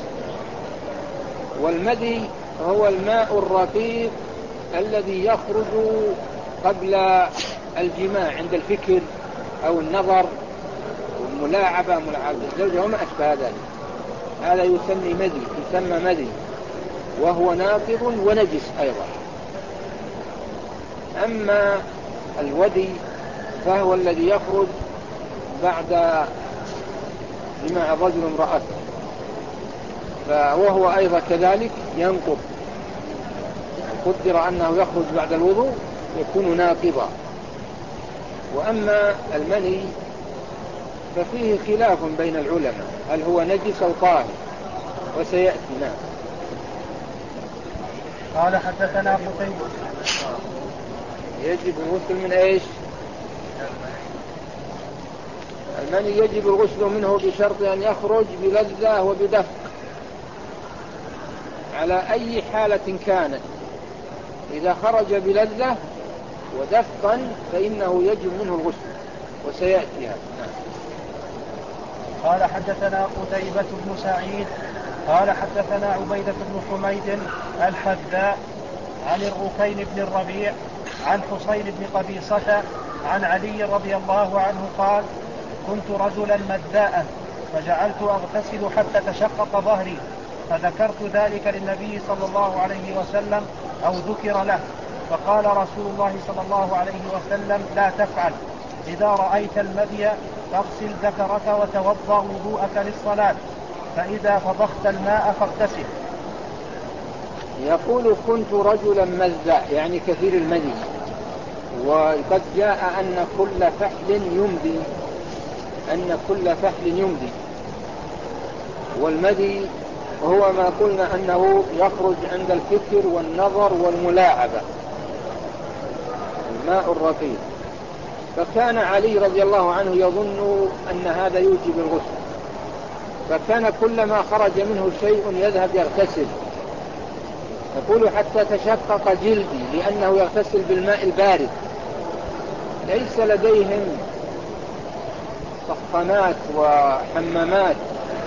B: والمذي هو الماء الرقيق الذي يخرج قبل الجماع عند الفكر أو النظر والملاعبة ملاعبة الزوجة وما أشبه ذلك، هذا يسمى مذي يسمى مذي وهو ناقض ونجس أيضا. أما الودي فهو الذي يخرج بعد جماع الرجل امرأته، وهو أيضا كذلك ينقض، قدر أنه يخرج بعد الوضوء يكون ناقضا. وأما المني ففيه خلاف بين العلماء هل هو نجس أو طاهر، وسيأتي. نعم.
A: قال حدثنا قتيبة.
B: يجب الغسل من ايش؟ المني يجب الغسل منه بشرط أن يخرج بلذة وبدفق على أي حالة كانت. إذا خرج بلذة ودفقا فإنه يجب منه الغسل، وسيأتي هذا.
A: قال حدثنا قتيبة بن سعيد قال حدثنا عبيدة بن حميد الحذاء عن الركين بن الربيع عن حسين بن قبيصة عن علي رضي الله عنه قال كنت رجلا مداء فجعلت أغتسل حتى تشقق ظهري، فذكرت ذلك للنبي صلى الله عليه وسلم أو ذكر له، فقال رسول الله صلى الله عليه وسلم لا تفعل، إذا رأيت المذي فاغسل ذكرك وتوضأ وضوءك للصلاة، فإذا فضخت الماء فاغتسل.
B: يقول كنت رجلا مذا يعني كثير المذي، وقد جاء أن كل فحل يمضي أن كل فحل يمضي والمذي هو ما قلنا أنه يخرج عند الفكر والنظر والملاعبة، الماء الرقيق. فكان علي رضي الله عنه يظن أن هذا يوجب الغسل، فكان كلما خرج منه شيء يذهب يغتسل، يقول حتى تشقق جلدي، لأنه يغتسل بالماء البارد، ليس لديهم سخانات وحمامات.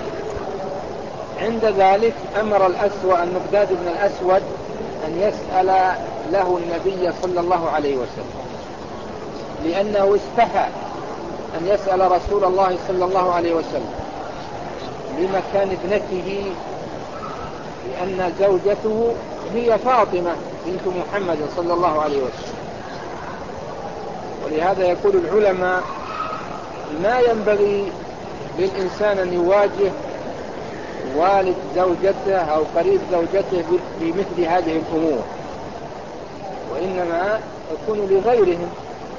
B: عند ذلك أمر الأسود المقداد بن الأسود أن يسأل له النبي صلى الله عليه وسلم، لأنه استحى أن يسأل رسول الله صلى الله عليه وسلم لمكان ابنته، لأن زوجته هي فاطمة بنت محمد صلى الله عليه وسلم. ولهذا يقول العلماء ما ينبغي للإنسان أن يواجه والد زوجته أو قريب زوجته بمثل هذه الأمور، وإنما يكون لغيرهم.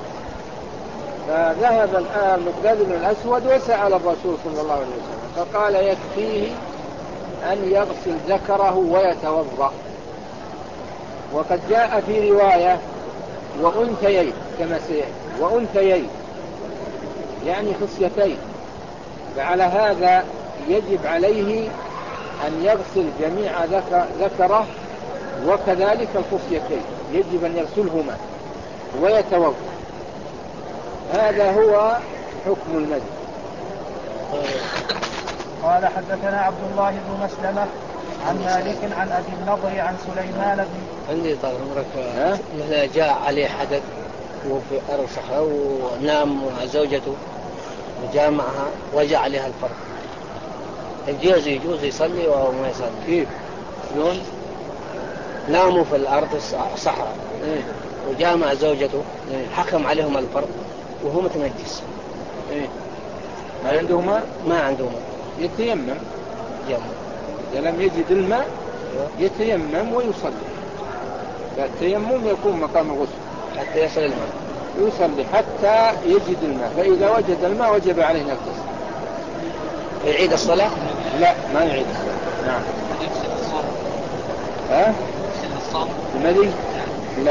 B: فذهب الآن مقداد بن الأسود وسأل الرسول صلى الله عليه وسلم فقال يكفيه أن يغسل ذكره ويتوضأ. وقد جاء في رواية وأنثيين كما سيأتي، وأنثيين يعني خصيتين، فعلى هذا يجب عليه أن يغسل جميع ذكره وكذلك الخصيتين يجب أن يغسلهما ويتوضأ. هذا هو حكم المذي.
A: قال حدثنا عبد الله بن مسلمة عن مالك عن أبي النضر عن سليمان بن
C: عندي طال عمرك مثلا جاء عليه حدث وفي أرض صحراء ونام مع زوجته وجاء معها وجاء عليها الفرق، الجوز يجوز يصلي وهو ما يصلي؟
B: كيف؟ شلون؟
C: ناموا في الأرض الصحراء
B: إيه؟
C: وجاء مع زوجته
B: إيه؟
C: حكم عليهم الفرق وهو متنجس.
B: إيه؟ ما عندهما؟
C: ما عندهما.
B: يتيمم.
C: يمم.
B: إذا لم يجد الماء يتيمم ويصلي، فالتيمم يكون مقام الغسل
C: حتى يصل الماء،
B: يصلي حتى يجد الماء، فإذا وجد الماء وجب عليه أن يغتسل.
C: يعيد الصلاة؟
B: لا ما يعيد الصلاة. نعم. ها؟ المذي؟ لا،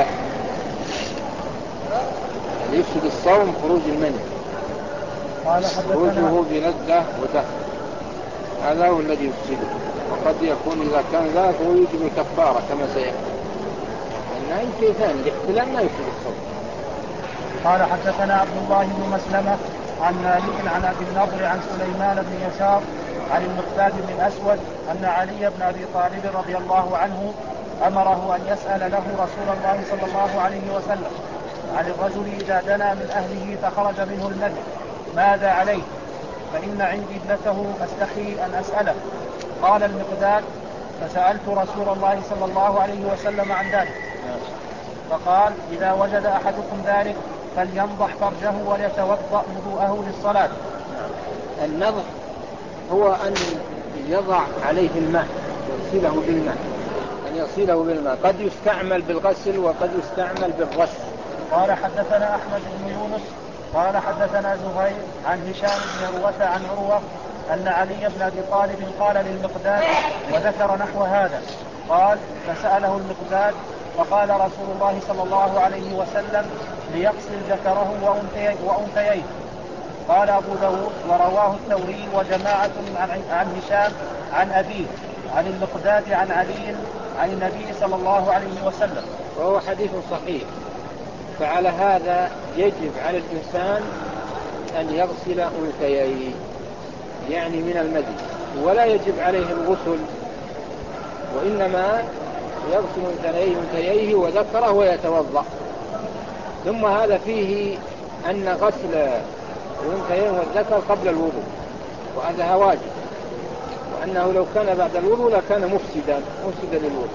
B: يفسد الصوم خروج المني، خروجه بلذة ودفء، هذا هو الذي يفسده. وقد يكون إذا كان ذلك هو يجب الكفارة كما سيأتي، لأنها يمكن ثاني الاحتلال ما يفسد الصوم.
A: قال حدثنا عبد الله بن مسلمة عن مالك عن أبي النضر عن سليمان بن يسار عن المقداد بن الأسود أن علي بن أبي طالب رضي الله عنه أمره أن يسأل له رسول الله صلى الله عليه وسلم عن الرجل إذا دنا من أهله فخرج منه المذي ماذا عليه، فإن عندي ابنته أستحي أن أسأله. قال المقداد فسألت رسول الله صلى الله عليه وسلم عن ذلك فقال إذا وجد أحدكم ذلك فلينضح فرجه وليتوضأ وضوءه للصلاة.
B: النضح هو أن يضع عليه الماء يغسله بالماء، أن يغسله بالماء، قد يستعمل بالغسل وقد يستعمل بالرش.
A: قال حدثنا أحمد بن يونس قال حدثنا زهير عن هشام بن عروة عن عروة أن علي بن أبي طالب قال للمقداد وذكر نحو هذا. قال فسأله المقداد فقال رسول الله صلى الله عليه وسلم ليغسل ذكره وأنثيه. قال أبو داود ورواه الثوري وجماعة عن هشام عن أبيه عن المقداد عن علي عن النبي صلى الله عليه وسلم،
B: وهو حديث صحيح. فعلى هذا يجب على الإنسان أن يغسل أنثيه يعني من المذي، ولا يجب عليه الغسل، وإنما يغسل أنثيه وذكره ويتوضأ. ثم هذا فيه أن غسل الأنثيين والذكر قبل الوضوء، وهذا واجب، وأنه لو كان بعد الوضوء لكان مفسدا مفسدا للوضوء.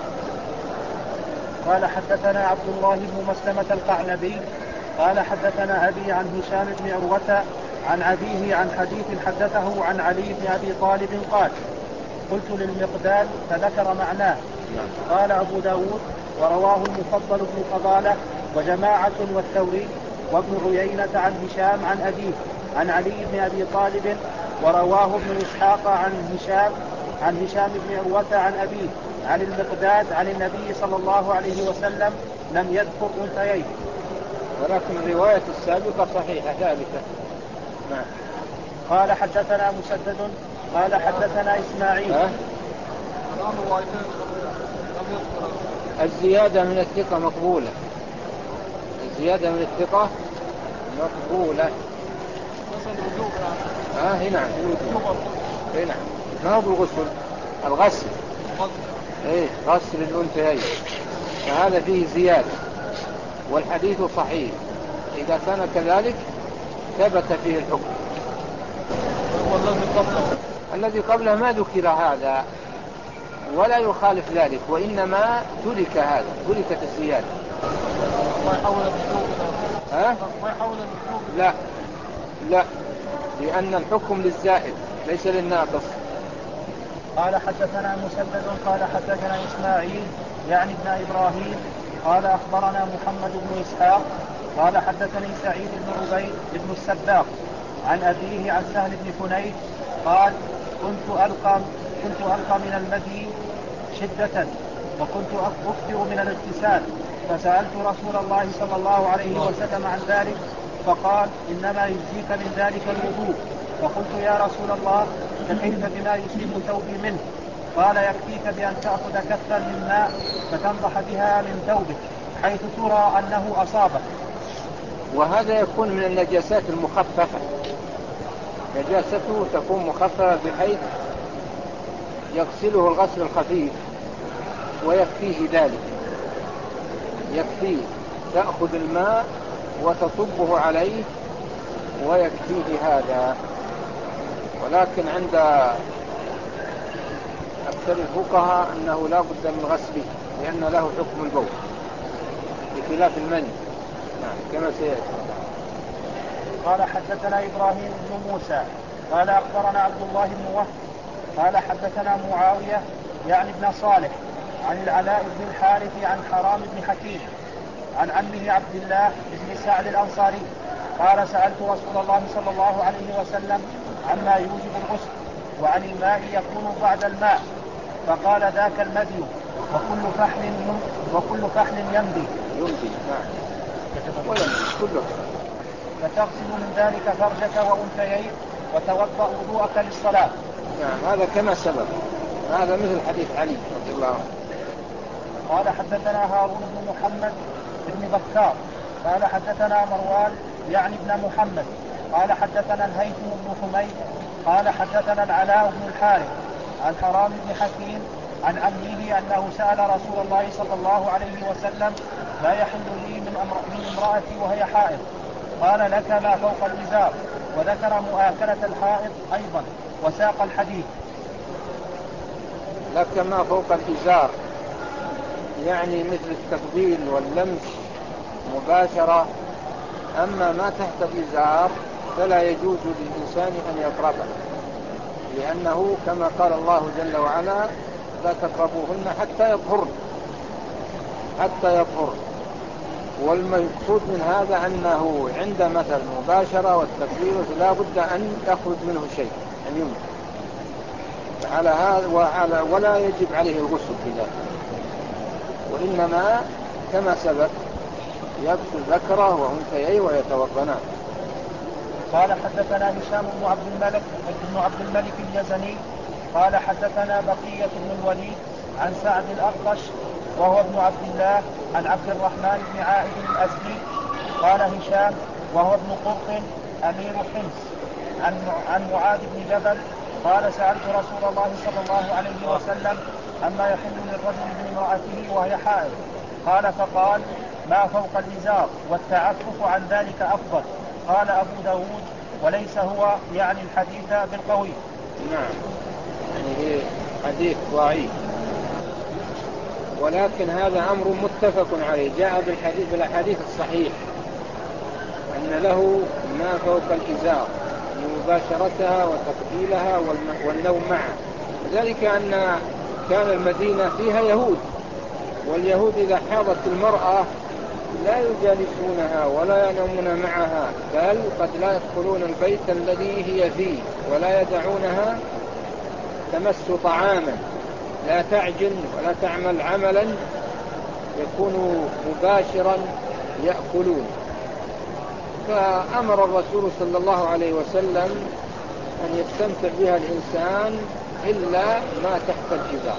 A: قال حدثنا عبد الله بن مسلمة القعنبي قال حدثنا أبي عن هشام بن عروة عن أبيه عن حديث حدثه عن علي بن أبي طالب قال قلت للمقداد فذكر معناه. قال أبو داود ورواه المفضل بن فضالة وجماعة والثوري وابن عيينة عن هشام عن أبيه عن علي بن أبي طالب، ورواه ابن إسحاق عن هشام عن هشام بن عروة عن أبيه عن المقداد عن النبي صلى الله عليه وسلم لم يذكر أنثيين.
B: ولكن الرواية السابقة صحيحة ثابتة. نعم.
A: قال حدثنا مسدد قال حدثنا إسماعيل.
B: أه؟ الزيادة من الثقة مقبولة، الزيادة من الثقة مقبولة. اه هنا هنا ما هو بالغسل، الغسل ايه غسل الأنثيين، فهذا فيه زيادة، والحديث صحيح. إذا كان كذلك ثبت فيه الحكم. الذي قبله ما ذكر هذا ولا يخالف ذلك، وإنما ترك هذا، تركت الزيادة. ها؟ لا لا، لأن الحكم للزائد ليس للناقص.
A: قال حدثنا مسدد قال حدثنا إسماعيل يعني ابن إبراهيم قال أخبرنا محمد بن إسحاق قال حدثني سعيد بن عبيد بن السباق عن أبيه عن سهل بن حنيف قال كنت ألقى, كنت ألقى من المذي شدة وكنت أكثر من الاغتسال، فسألت رسول الله صلى الله عليه وسلم عن ذلك فقال إنما يجزيك من ذلك الوضوء. فقلت يا رسول الله فكيف بما يصيب ثوبي منه؟ قال يكفيك بأن تأخذ كفا من ماء فتنضح بها من ثوبك حيث ترى أنه أصابك.
B: وهذا يكون من النجاسات المخففة، نجاسته تكون مخففة بحيث يغسله الغسل الخفيف ويكفيه ذلك، يكفيه تأخذ الماء وتصبه عليه ويكفيه هذا. ولكن عند أكثر الفقهاء أنه لا بد من غسله لأن له حكم البول بخلاف المني. نعم كما سيأتي.
A: قال حدثنا إبراهيم بن موسى قال أخبرنا عبد الله بن وهب قال حدثنا معاوية يعني ابن صالح عن العلاء بن الحارث عن حرام بن حكيم عن عمه عبد الله بن سعد الأنصاري قال سألت رسول الله صلى الله عليه وسلم عما يوجب الغسل وعن الماء يكون بعد الماء، فقال ذاك المذي وكل فحل وكل فحل يمضي
B: يمضي نعم ويمضي كله،
A: فتغسل من ذلك فرجك وأنثيين وتوضأ وضوءك للصلاة.
B: نعم هذا كما سبق هذا مثل حديث علي رضي الله عنه.
A: قال حدثنا هارون بن محمد بن بكار قال حدثنا مروان يعني ابن محمد قال حدثنا الهيثم بن حميد قال حدثنا العلاء بن الحارث عن حرام بن حكيم عن عمه أنه سأل رسول الله صلى الله عليه وسلم: لا يحل لي من, أمر... من امرأتي وهي حائض. قال: لك ما فوق الإزار. وذكر مؤاكلة الحائض أيضا وساق الحديث.
B: لك ما فوق الإزار يعني مثل التقبيل واللمس مباشرة، أما ما تحت الإزار فلا يجوز للإنسان أن يقربه، لأنه كما قال الله جل وعلا: لا تقربوهن حتى يطهرن حتى يطهرن. والمقصود من هذا أنه عند مثل المباشرة والتقبيل لا بد أن يخرج منه شيء أن يمنع على هذا، وعلى ولا يجب عليه الغسل في ذلك، وإنما كما سبق يغسل ذكره وأنثيه ويتوضأان.
A: قال حدثنا هشام بن عبد الملك بن عبد الملك اليزني قال حدثنا بقية بن الوليد عن سعد الأخطش وهو ابن عبد الله عن عبد الرحمن بن عائد الأزدي. قال هشام وهو ابن قرط أمير حمص عن عن معاذ بن جبل قال: سألت رسول الله صلى الله عليه وسلم أما يحل للرجل من امرأته وهي حائض. قال: فقال: ما فوق الإزار والتعفف عن ذلك أفضل. قال أبو داود: وليس هو يعني الحديث بالقوي.
B: نعم، يعني حديث ضعيف، ولكن هذا أمر متفق عليه، جاء بالحديث بالأحاديث الصحيح أن له ما فوق الإزار مباشرتها وتقبيلها والنوم معها، ذلك أن كان المدينة فيها يهود، واليهود إذا حاضت المرأة لا يجالسونها ولا ينامون معها، بل قد لا يدخلون البيت الذي هي فيه ولا يدعونها تمس طعاما، لا تعجن ولا تعمل عملا يكون مباشرا يأكلون. فأمر الرسول صلى الله عليه وسلم أن يستمتع بها الإنسان إلا ما تحت الإزار،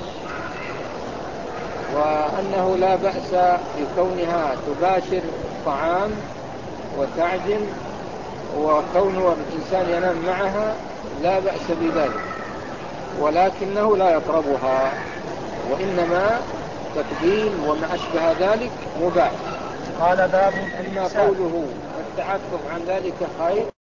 B: وأنه لا بأس بكونها تباشر الطعام وتعجن، وكونه الإنسان ينام معها لا بأس بذلك، ولكنه لا يقربها، وإنما تقبيل وما أشبه ذلك مباح.
A: قال: باب
B: أما قوله التعفف عن ذلك خير